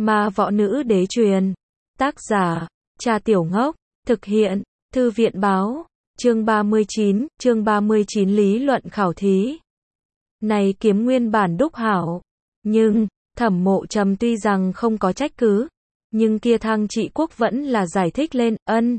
Ma võ nữ đế truyền. Tác giả, Trà Tiểu Ngốc. Thực hiện, Thư viện báo. Chương 39 lý luận khảo thí. Này kiếm nguyên bản đúc hảo. Nhưng, Thẩm Mộ Trầm tuy rằng không có trách cứ, nhưng kia Thăng Trị Quốc vẫn là giải thích lên,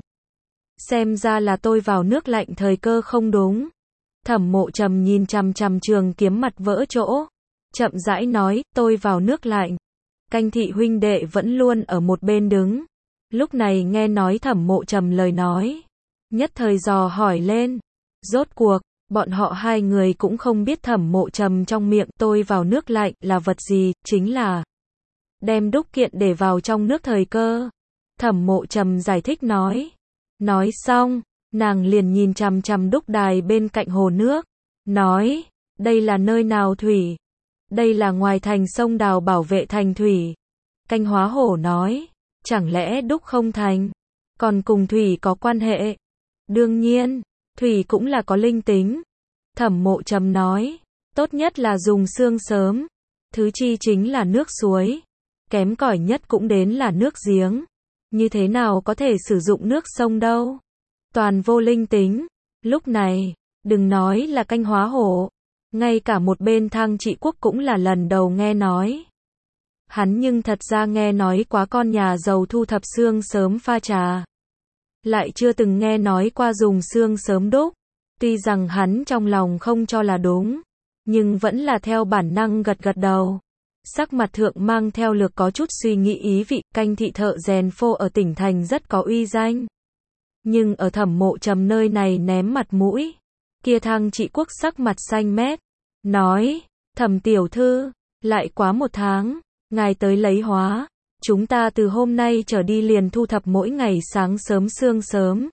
xem ra là tôi vào nước lạnh thời cơ không đúng. Thẩm Mộ Trầm nhìn chằm chằm trường kiếm mặt vỡ chỗ, chậm rãi nói, tôi vào nước lạnh. Canh Thị huynh đệ vẫn luôn ở một bên đứng. Lúc này nghe nói Thẩm Mộ Trầm lời nói, nhất thời dò hỏi lên. Rốt cuộc, bọn họ hai người cũng không biết Thẩm Mộ Trầm trong miệng tôi vào nước lạnh là vật gì, chính là đem đúc kiện để vào trong nước thời cơ. Thẩm Mộ Trầm giải thích nói. Nói xong, nàng liền nhìn chằm chằm đúc đài bên cạnh hồ nước, nói, đây là nơi nào thủy? Đây là ngoài thành sông Đào bảo vệ thành thủy. Canh Hóa Hổ nói, chẳng lẽ đúc không thành, còn cùng thủy có quan hệ? Đương nhiên, thủy cũng là có linh tính. Thẩm Mộ Trầm nói, tốt nhất là dùng xương sớm, thứ chi chính là nước suối, kém cỏi nhất cũng đến là nước giếng. Như thế nào có thể sử dụng nước sông đâu? Toàn vô linh tính. Lúc này, đừng nói là Canh Hóa Hổ, ngay cả một bên Thăng Trị Quốc cũng là lần đầu nghe nói. Hắn nhưng thật ra nghe nói quá con nhà giàu thu thập xương sớm pha trà, lại chưa từng nghe nói qua dùng xương sớm đúc. Tuy rằng hắn trong lòng không cho là đúng, nhưng vẫn là theo bản năng gật gật đầu. Sắc mặt thượng mang theo lược có chút suy nghĩ ý vị. Canh Thị thợ rèn phô ở tỉnh thành rất có uy danh, nhưng ở Thẩm Mộ Trầm nơi này ném mặt mũi. Kia Thăng Trị Quốc sắc mặt xanh mét, nói, Thẩm tiểu thư, lại quá 1 tháng, ngài tới lấy hóa, chúng ta từ hôm nay trở đi liền thu thập mỗi ngày sáng sớm sương sớm.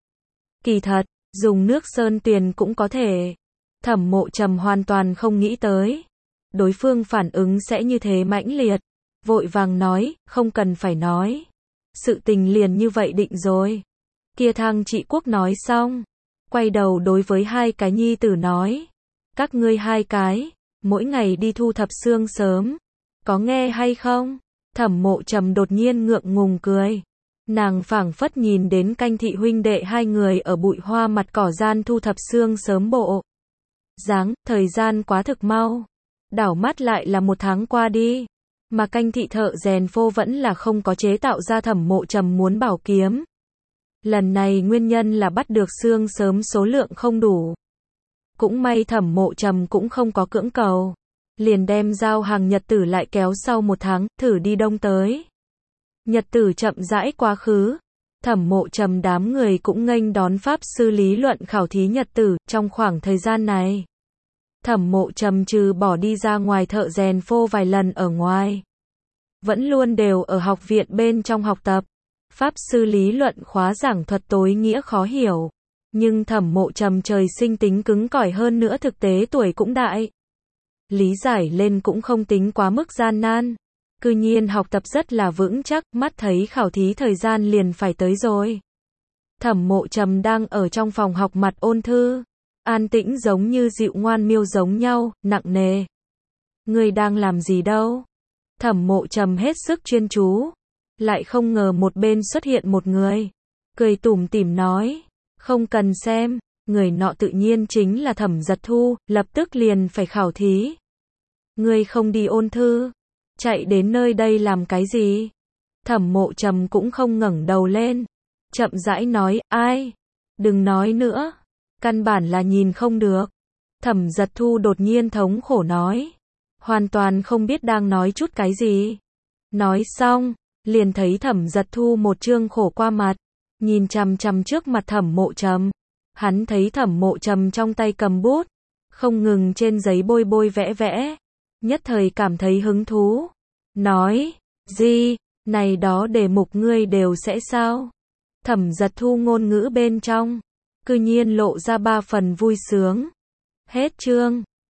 Kỳ thật, dùng nước sơn tuyền cũng có thể. Thẩm Mộ Trầm hoàn toàn không nghĩ tới đối phương phản ứng sẽ như thế mãnh liệt, vội vàng nói, không cần phải nói, sự tình liền như vậy định rồi. Kia Thăng Trị Quốc nói xong, quay đầu đối với hai cái nhi tử nói, các ngươi hai cái, mỗi ngày đi thu thập xương sớm, có nghe hay không? Thẩm Mộ Trầm đột nhiên ngượng ngùng cười, nàng phảng phất nhìn đến Canh Thị huynh đệ hai người ở bụi hoa mặt cỏ gian thu thập xương sớm bộ dáng. Thời gian quá thực mau, đảo mắt lại là 1 tháng qua đi, mà Canh Thị thợ rèn phô vẫn là không có chế tạo ra Thẩm Mộ Trầm muốn bảo kiếm. Lần này nguyên nhân là bắt được xương sớm số lượng không đủ. Cũng may Thẩm Mộ Trầm cũng không có cưỡng cầu, liền đem giao hàng nhật tử lại kéo sau 1 tháng, thử đi đông tới. Nhật tử chậm rãi quá khứ, Thẩm Mộ Trầm đám người cũng nghênh đón pháp sư lý luận khảo thí nhật tử. Trong khoảng thời gian này, Thẩm Mộ Trầm trừ bỏ đi ra ngoài thợ rèn phô vài lần ở ngoài, vẫn luôn đều ở học viện bên trong học tập. Pháp sư lý luận khóa giảng thuật tối nghĩa khó hiểu, nhưng Thẩm Mộ Trầm trời sinh tính cứng cỏi hơn nữa thực tế tuổi cũng đại, lý giải lên cũng không tính quá mức gian nan. Cư nhiên học tập rất là vững chắc, mắt thấy khảo thí thời gian liền phải tới rồi. Thẩm Mộ Trầm đang ở trong phòng học mặt ôn thư, an tĩnh giống như dịu ngoan miêu giống nhau, nặng nề. Ngươi đang làm gì đâu? Thẩm Mộ Trầm hết sức chuyên chú, lại không ngờ một bên xuất hiện một người, cười tủm tỉm nói, không cần xem, người nọ tự nhiên chính là Thẩm Giật Thu, lập tức liền phải khảo thí. Ngươi không đi ôn thư, chạy đến nơi đây làm cái gì? Thẩm Mộ Trầm cũng không ngẩng đầu lên, chậm rãi nói, ai? Đừng nói nữa, căn bản là nhìn không được. Thẩm Giật Thu đột nhiên thống khổ nói, hoàn toàn không biết đang nói chút cái gì. Nói xong, liền thấy Thẩm Giật Thu một trương khổ qua mặt, nhìn chằm chằm trước mặt Thẩm Mộ Trầm. Hắn thấy Thẩm Mộ Trầm trong tay cầm bút, không ngừng trên giấy bôi bôi vẽ vẽ, nhất thời cảm thấy hứng thú, nói, gì, này đó đề mục ngươi đều sẽ sao? Thẩm Giật Thu ngôn ngữ bên trong, cư nhiên lộ ra 3 phần vui sướng. Hết chương.